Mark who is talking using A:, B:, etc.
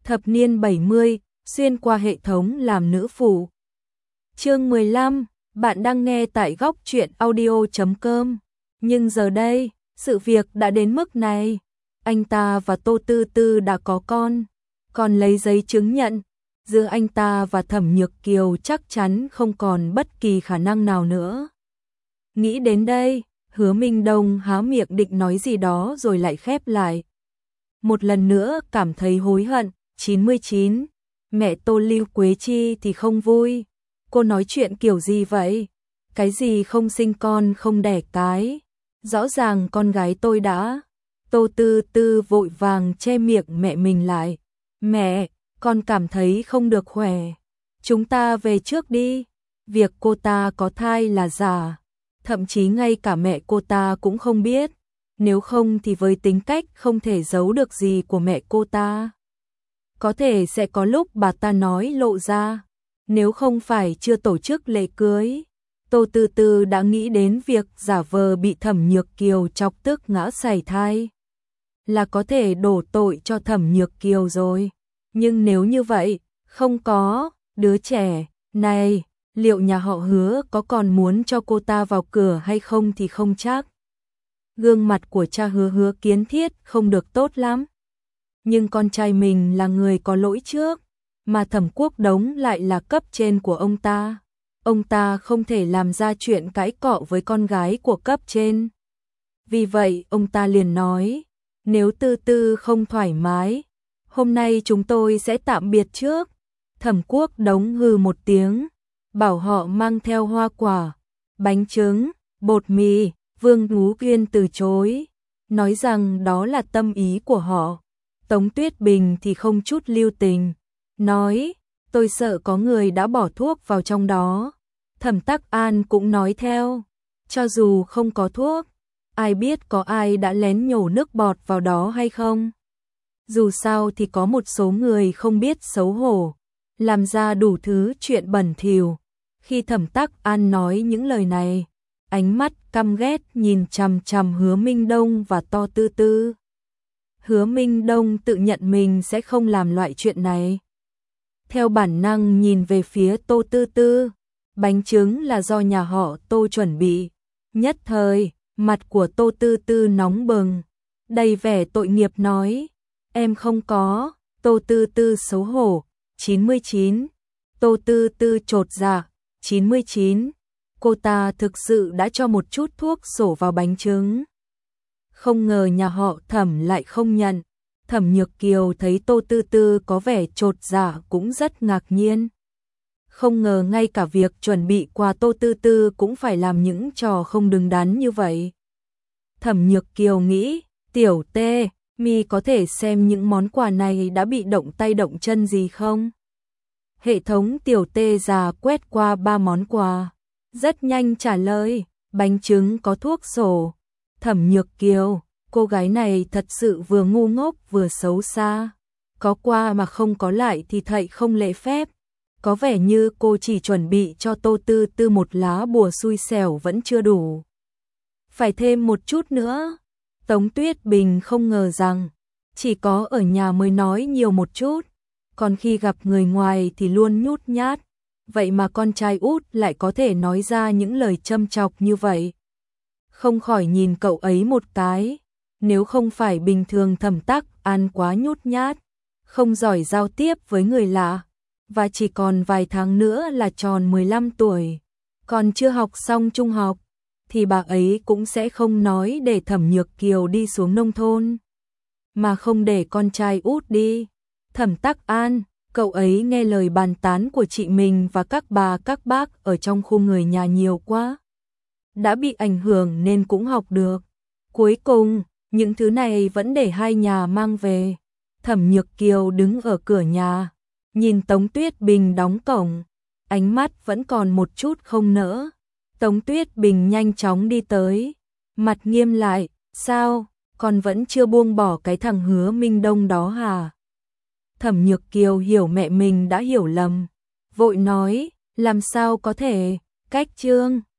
A: Thập niên 70, xuyên qua hệ thống làm nữ phụ. Chương 15, bạn đang nghe tại góc truyện audio.com. Nhưng giờ đây, sự việc đã đến mức này. Anh ta và Tô Tư Tư đã có con, còn lấy giấy chứng nhận. Giữa anh ta và Thẩm Nhược Kiều chắc chắn không còn bất kỳ khả năng nào nữa. Nghĩ đến đây, Hứa Minh Đông há miệng định nói gì đó rồi lại khép lại. Một lần nữa cảm thấy hối hận. 99. Mẹ Tô Lưu Quế Chi thì không vui. Cô nói chuyện kiểu gì vậy? Cái gì không sinh con không đẻ cái? Rõ ràng con gái tôi đã. Tô Tư Tư vội vàng che miệng mẹ mình lại. Mẹ, con cảm thấy không được khỏe. Chúng ta về trước đi. Việc cô ta có thai là giả. Thậm chí ngay cả mẹ cô ta cũng không biết. Nếu không thì với tính cách không thể giấu được gì của mẹ cô ta, có thể sẽ có lúc bà ta nói lộ ra. Nếu không phải chưa tổ chức lễ cưới, Tô Tư Tư đã nghĩ đến việc giả vờ bị Thẩm Nhược Kiều chọc tức ngã sảy thai, là có thể đổ tội cho Thẩm Nhược Kiều rồi. Nhưng nếu như vậy, không có đứa trẻ này, liệu nhà họ Hứa có còn muốn cho cô ta vào cửa hay không thì không chắc. Gương mặt của cha Hứa Kiến Thiết không được tốt lắm. Nhưng con trai mình là người có lỗi trước, mà Thẩm Quốc Đống lại là cấp trên của ông ta. Ông ta không thể làm ra chuyện cãi cọ với con gái của cấp trên. Vì vậy ông ta liền nói, nếu Tư Tư không thoải mái, hôm nay chúng tôi sẽ tạm biệt trước. Thẩm Quốc Đống hừ một tiếng, bảo họ mang theo hoa quả, bánh trứng, bột mì. Vương Ngú Quyên từ chối, nói rằng đó là tâm ý của họ. Tống Tuyết Bình thì không chút lưu tình, nói, tôi sợ có người đã bỏ thuốc vào trong đó. Thẩm Tắc An cũng nói theo, cho dù không có thuốc, ai biết có ai đã lén nhổ nước bọt vào đó hay không. Dù sao thì có một số người không biết xấu hổ, làm ra đủ thứ chuyện bẩn thỉu. Khi Thẩm Tắc An nói những lời này, ánh mắt căm ghét nhìn chằm chằm Hứa Minh Đông và Tô Tư Tư. Hứa Minh Đông tự nhận mình sẽ không làm loại chuyện này. Theo bản năng nhìn về phía Tô Tư Tư, bánh trứng là do nhà họ Tô chuẩn bị. Nhất thời, mặt của Tô Tư Tư nóng bừng, đầy vẻ tội nghiệp nói, em không có. Tô Tư Tư xấu hổ. 99. Tô Tư Tư chột dạ. 99. Cô ta thực sự đã cho một chút thuốc sổ vào bánh trứng. Không ngờ nhà họ Thẩm lại không nhận. Thẩm Nhược Kiều thấy Tô Tư Tư có vẻ chột dạ cũng rất ngạc nhiên. Không ngờ ngay cả việc chuẩn bị quà Tô Tư Tư cũng phải làm những trò không đứng đắn như vậy. Thẩm Nhược Kiều nghĩ, tiểu Tê, mi có thể xem những món quà này đã bị động tay động chân gì không? Hệ thống tiểu Tê già quét qua 3 món quà. Rất nhanh trả lời, bánh trứng có thuốc sổ. Thẩm Nhược Kiều, cô gái này thật sự vừa ngu ngốc vừa xấu xa. Có qua mà không có lại thì thậy không lễ phép. Có vẻ như cô chỉ chuẩn bị cho Tô Tư Tư một lá bùa xui xẻo vẫn chưa đủ. Phải thêm một chút nữa. Tống Tuyết Bình không ngờ rằng, chỉ có ở nhà mới nói nhiều một chút, còn khi gặp người ngoài thì luôn nhút nhát. Vậy mà con trai út lại có thể nói ra những lời châm chọc như vậy. Không khỏi nhìn cậu ấy một cái. Nếu không phải bình thường Thẩm Tắc An quá nhút nhát, không giỏi giao tiếp với người lạ, và chỉ còn vài tháng nữa là tròn 15 tuổi, còn chưa học xong trung học, thì bà ấy cũng sẽ không nói để Thẩm Nhược Kiều đi xuống nông thôn, mà không để con trai út đi. Thẩm Tắc An, cậu ấy nghe lời bàn tán của chị mình và các bà các bác ở trong khu người nhà nhiều quá. Đã bị ảnh hưởng nên cũng học được. Cuối cùng, những thứ này vẫn để hai nhà mang về. Thẩm Nhược Kiều đứng ở cửa nhà, nhìn Tống Tuyết Bình đóng cổng, ánh mắt vẫn còn một chút không nỡ. Tống Tuyết Bình nhanh chóng đi tới, mặt nghiêm lại, sao, con vẫn chưa buông bỏ cái thằng Hứa Minh Đông đó hả? Thẩm Nhược Kiều hiểu mẹ mình đã hiểu lầm, vội nói, làm sao có thể, cách Trương